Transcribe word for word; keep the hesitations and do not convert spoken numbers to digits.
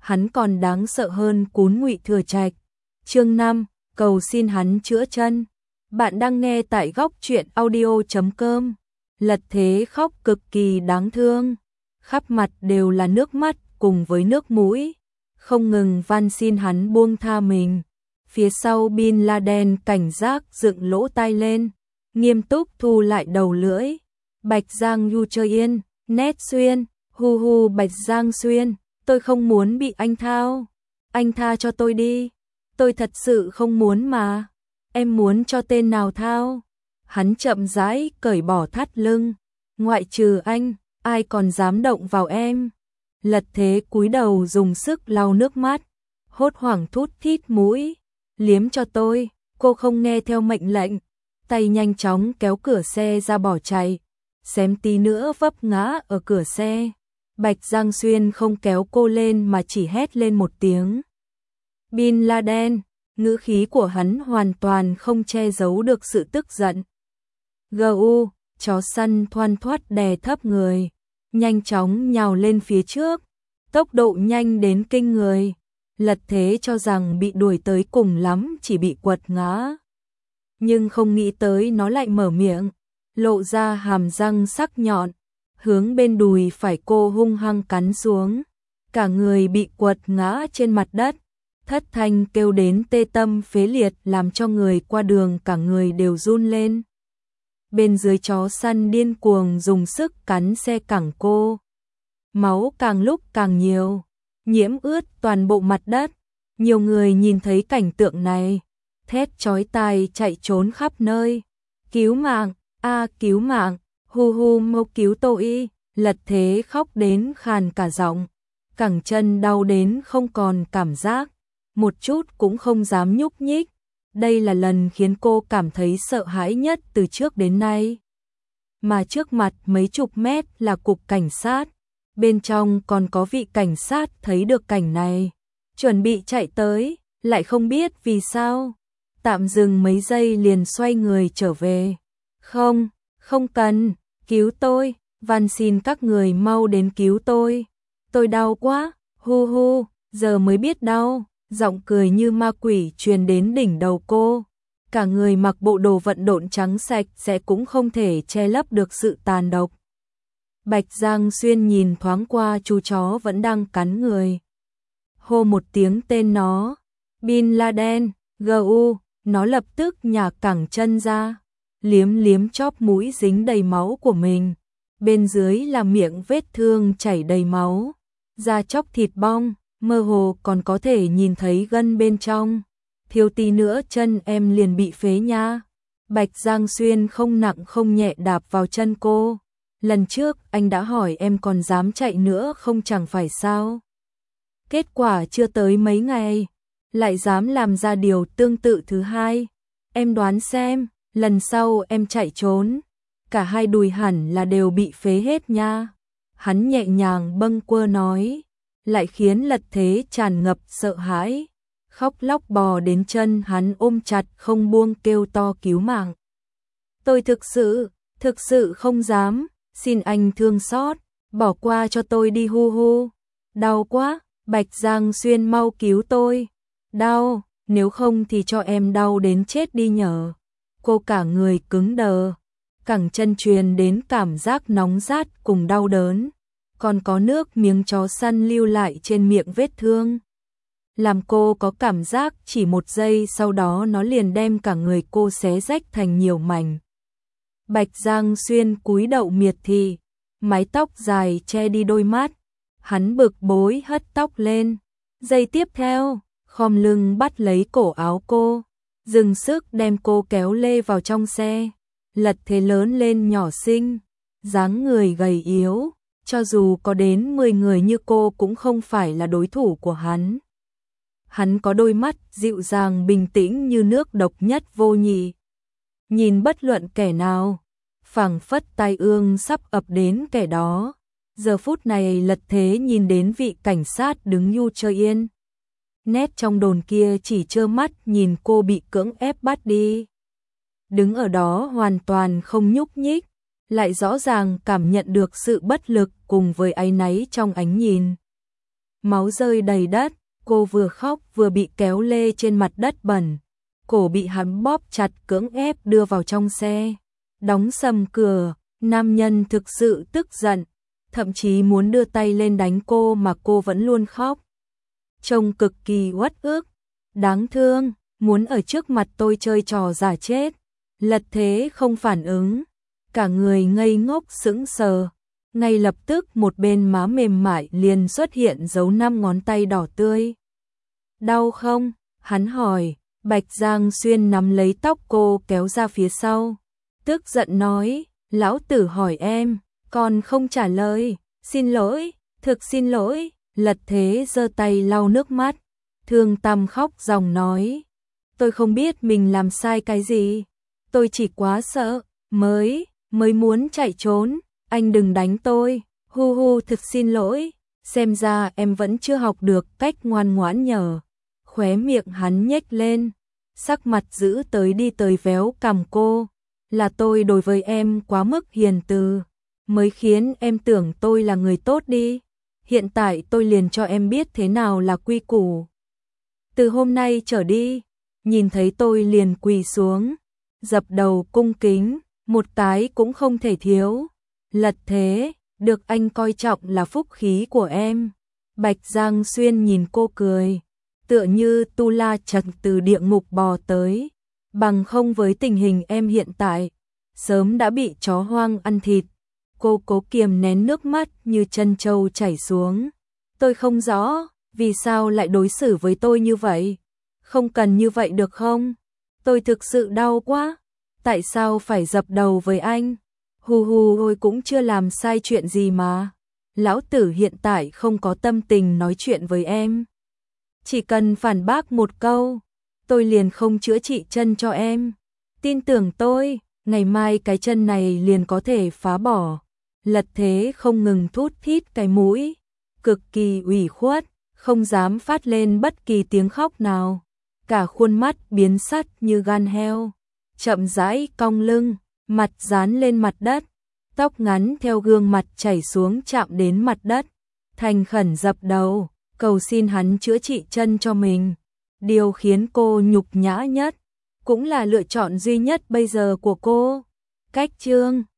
hắn còn đáng sợ hơn Cún Ngụy Thừa Trạch. Chương năm, cầu xin hắn chữa chân. Bạn đang nghe tại góc truyện audio chấm com. Lật Thế khóc cực kỳ đáng thương, khắp mặt đều là nước mắt cùng với nước mũi, không ngừng van xin hắn buông tha mình. Phía sau Bin Laden cảnh giác dựng lỗ tai lên, nghiêm túc thu lại đầu lưỡi. Bạch Giang Du chơi yên, Nét Xuyên, hu hu Bạch Giang Xuyên, tôi không muốn bị anh thao. Anh tha cho tôi đi, tôi thật sự không muốn mà. Em muốn cho tên nào thao? Hắn chậm rãi cởi bỏ thắt lưng, ngoại trừ anh, ai còn dám động vào em. Lật Thế cúi đầu dùng sức lau nước mắt, hốt hoảng thút thít mũi. Liếm cho tôi, cô không nghe theo mệnh lệnh. Tay nhanh chóng kéo cửa xe ra bỏ chạy, xém tí nữa vấp ngã ở cửa xe. Bạch Giang Xuyên không kéo cô lên mà chỉ hét lên một tiếng. Bin Laden, ngữ khí của hắn hoàn toàn không che giấu được sự tức giận. Gu, chó săn thoăn thoắt đè thấp người, nhanh chóng nhào lên phía trước, tốc độ nhanh đến kinh người. Lật Thế cho rằng bị đuổi tới cùng lắm chỉ bị quật ngã, nhưng không nghĩ tới nó lại mở miệng, lộ ra hàm răng sắc nhọn, hướng bên đùi phải cô hung hăng cắn xuống. Cả người bị quật ngã trên mặt đất, thất thanh kêu đến tê tâm phế liệt làm cho người qua đường cả người đều run lên. Bên dưới chó săn điên cuồng dùng sức cắn xe cẳng cô. Máu càng lúc càng nhiều, nhiễm ướt toàn bộ mặt đất. Nhiều người nhìn thấy cảnh tượng này, thét chói tai chạy trốn khắp nơi. Cứu mạng, a cứu mạng, hu hu mau cứu tôi. Lật Thế khóc đến khàn cả giọng, cẳng chân đau đến không còn cảm giác, một chút cũng không dám nhúc nhích. Đây là lần khiến cô cảm thấy sợ hãi nhất từ trước đến nay. Mà trước mặt mấy chục mét là cục cảnh sát, bên trong còn có vị cảnh sát thấy được cảnh này, chuẩn bị chạy tới, lại không biết vì sao, tạm dừng mấy giây liền xoay người trở về. Không, không cần, cứu tôi, van xin các người mau đến cứu tôi. Tôi đau quá, hu hu, giờ mới biết đau. Giọng cười như ma quỷ truyền đến đỉnh đầu cô. Cả người mặc bộ đồ vận động trắng sạch sẽ cũng không thể che lấp được sự tàn độc. Bạch Giang Xuyên nhìn thoáng qua chú chó vẫn đang cắn người, hô một tiếng tên nó. Bin Laden, Gu, nó lập tức nhả cẳng chân ra, liếm liếm chóp mũi dính đầy máu của mình. Bên dưới là miệng vết thương chảy đầy máu, da chóc thịt bong, mơ hồ còn có thể nhìn thấy gân bên trong. Thiếu tí nữa chân em liền bị phế nha. Bạch Giang Xuyên không nặng không nhẹ đạp vào chân cô. Lần trước anh đã hỏi em còn dám chạy nữa không chẳng phải sao. Kết quả chưa tới mấy ngày, lại dám làm ra điều tương tự thứ hai. Em đoán xem, lần sau em chạy trốn, cả hai đùi hẳn là đều bị phế hết nha. Hắn nhẹ nhàng bâng quơ nói, lại khiến Lật Thế tràn ngập sợ hãi, khóc lóc bò đến chân hắn ôm chặt không buông kêu to cứu mạng. Tôi thực sự, thực sự không dám, xin anh thương xót, bỏ qua cho tôi đi hu hu. Đau quá, Bạch Giang Xuyên mau cứu tôi. Đau, nếu không thì cho em đau đến chết đi nhở. Cô cả người cứng đờ, cẳng chân truyền đến cảm giác nóng rát cùng đau đớn. Còn có nước miếng chó săn lưu lại trên miệng vết thương, làm cô có cảm giác chỉ một giây sau đó nó liền đem cả người cô xé rách thành nhiều mảnh. Bạch Giang Xuyên cúi đầu miệt thị, mái tóc dài che đi đôi mắt, hắn bực bối hất tóc lên. Giây tiếp theo, khom lưng bắt lấy cổ áo cô, dừng sức đem cô kéo lê vào trong xe. Lật Thế lớn lên nhỏ xinh, dáng người gầy yếu, cho dù có đến mười người như cô cũng không phải là đối thủ của hắn. Hắn có đôi mắt dịu dàng bình tĩnh như nước độc nhất vô nhị, nhìn bất luận kẻ nào, phảng phất tai ương sắp ập đến kẻ đó. Giờ phút này Lật Thế nhìn đến vị cảnh sát đứng nhu chơi yên, nét trong đồn kia chỉ trơ mắt nhìn cô bị cưỡng ép bắt đi, đứng ở đó hoàn toàn không nhúc nhích, lại rõ ràng cảm nhận được sự bất lực cùng với áy náy trong ánh nhìn. máu rơi đầy đất, cô vừa khóc vừa bị kéo lê trên mặt đất bẩn, cổ bị hắn bóp chặt cưỡng ép đưa vào trong xe, đóng sầm cửa, nam nhân thực sự tức giận, thậm chí muốn đưa tay lên đánh cô mà cô vẫn luôn khóc. Trông cực kỳ uất ức, đáng thương, muốn ở trước mặt tôi chơi trò giả chết, Lật Thế không phản ứng, cả người ngây ngốc sững sờ. Ngay lập tức một bên má mềm mại liền xuất hiện dấu năm ngón tay đỏ tươi. Đau không? Hắn hỏi. Bạch Giang Xuyên nắm lấy tóc cô kéo ra phía sau. Tức giận nói, lão tử hỏi em, còn không trả lời. Xin lỗi, thực xin lỗi. Lật Thế giơ tay lau nước mắt. Thương Tâm khóc ròng nói, tôi không biết mình làm sai cái gì. Tôi chỉ quá sợ, mới, mới muốn chạy trốn. Anh đừng đánh tôi, hu hu thực xin lỗi, xem ra em vẫn chưa học được cách ngoan ngoãn nhờ. Khóe miệng hắn nhếch lên, sắc mặt giữ tới đi tới véo cằm cô, là tôi đối với em quá mức hiền từ, mới khiến em tưởng tôi là người tốt đi. Hiện tại tôi liền cho em biết thế nào là quy củ. Từ hôm nay trở đi, nhìn thấy tôi liền quỳ xuống, dập đầu cung kính, một cái cũng không thể thiếu. Lật Thế, được anh coi trọng là phúc khí của em. Bạch Giang Xuyên nhìn cô cười, tựa như Tu La Trần từ địa ngục bò tới, bằng không với tình hình em hiện tại, sớm đã bị chó hoang ăn thịt. Cô cố kiềm nén nước mắt như chân trâu chảy xuống. Tôi không rõ, vì sao lại đối xử với tôi như vậy? Không cần như vậy được không? Tôi thực sự đau quá. Tại sao phải dập đầu với anh? Hù hù tôi cũng chưa làm sai chuyện gì mà. Lão tử hiện tại không có tâm tình nói chuyện với em. Chỉ cần phản bác một câu, tôi liền không chữa trị chân cho em. Tin tưởng tôi, ngày mai cái chân này liền có thể phá bỏ. Lật Thế không ngừng thút thít cái mũi, cực kỳ ủy khuất, không dám phát lên bất kỳ tiếng khóc nào. Cả khuôn mắt biến sắt như gan heo, chậm rãi cong lưng, mặt dán lên mặt đất, tóc ngắn theo gương mặt chảy xuống chạm đến mặt đất, thành khẩn dập đầu, cầu xin hắn chữa trị chân cho mình. Điều khiến cô nhục nhã nhất, cũng là lựa chọn duy nhất bây giờ của cô. Cách chương